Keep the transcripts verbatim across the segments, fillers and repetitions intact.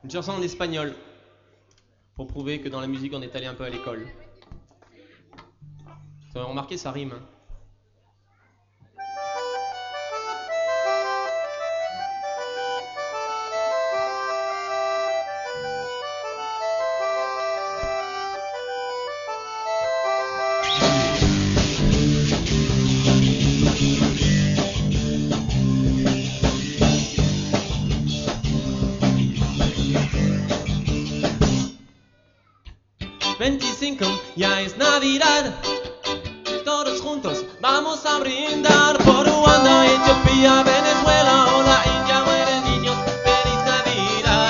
Une chanson en espagnol, pour prouver que dans la musique on est allé un peu à l'école. Vous avez remarqué, ça rime. Hein. veinticinco, ya es Navidad. Todos juntos vamos a brindar por Ruanda, Etiopía, Venezuela o la India. Mueren niños, feliz Navidad.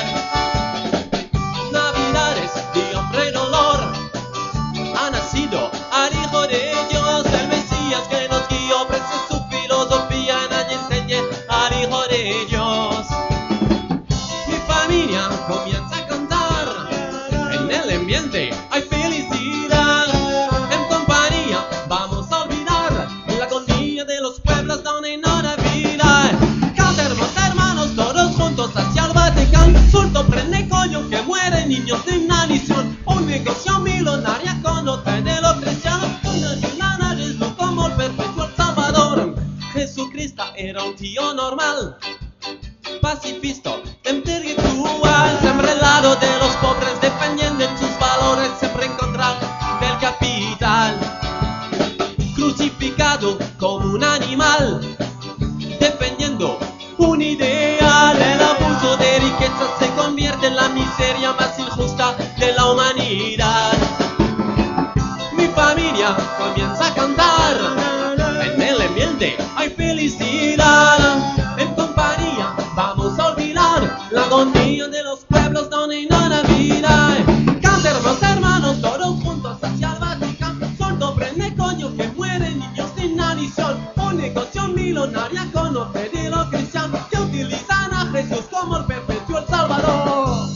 Navidades de hambre y dolor. Ha nacido al Hijo de Dios, el Mesías que nos guió. Ofrece su filosofía, nadie enseñe al Hijo de Dios. Mi familia comienza a cantar. En el ambiente hay felicidad. En compañía vamos a olvidar la agonía de los pueblos donde no hay vida. Cantemos hermanos todos juntos hacia el Vaticano. Surto prende coño que mueren niños de inanición. Un negocio millonario con otra de los cristianos. Una semana Jesús como el perpetuo Salvador. Jesucristo era un tío normal, pacifista, intelectual, siempre al lado de los pobres, defendiendo sus valores, siempre en contra del capital. Crucificado como un animal, defendiendo un ideal. El abuso de riqueza se convierte en la miseria más injusta de la humanidad. Mi familia comienza a cantar, en el ambiente hay felicidad. En compañía vamos a olvidar la agonía de los pueblos donde no hay vida. Cantemos hermanos todos juntos hacia el Vaticano. Sordo prende coño que mueren niños de inanición. Un negocio millonario con otra de los cristianos que utilizan a Jesús como el perpetuo el Salvador.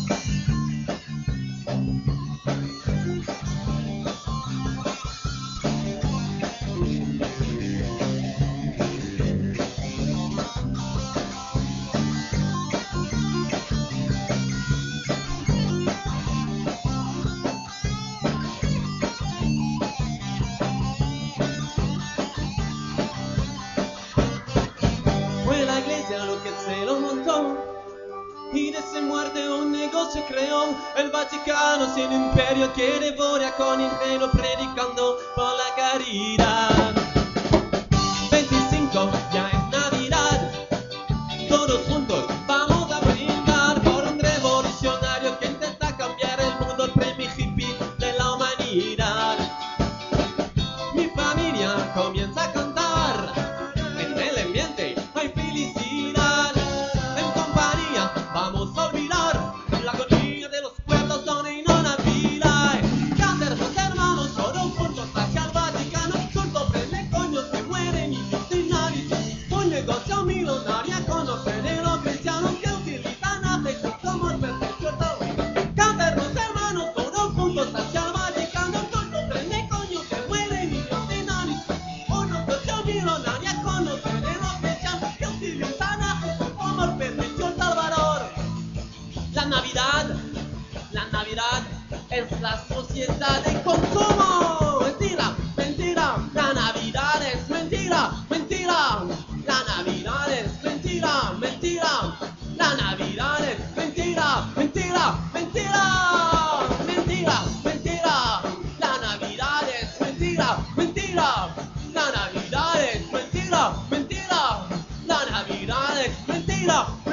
Fue la iglesia lo que se lo montó y de esa muerte un negocio creó. El Vaticano sin imperio que devora con ingenio predicando por la caridad. veinticinco, ya es Navidad. Todos juntos vamos a brindar por un revolucionario que intenta cambiar el mundo, el premio hippie de la humanidad. Mi familia comienza a cantar, en el ambiente hay felicidad. En compañía vamos a olvidar la agonía de los pueblos donde no hay vida. Cantemos hermanos todos juntos hacia el Vaticano. Surto prende coños que mueren niños de inanición. Un negocio millonario con los de los cristianos que utilizan a Jesús como el perpetuo Salvador. Cantemos hermanos todos juntos hacia el Vaticano. Surto prende coños que mueren niños de inanición. Un negocio millonario con los de los cristianos que utilizan a Jesús como el perpetuo Salvador. La Navidad, la Navidad es la sociedad de consumo. Mentira, mentira, la Navidad es mentira, mentira. La Navidad es mentira, mentira. La Navidad es mentira, mentira, mentira. Mentira, mentira. La Navidad es mentira, mentira. La Navidad es mentira, mentira. La Navidad es mentira.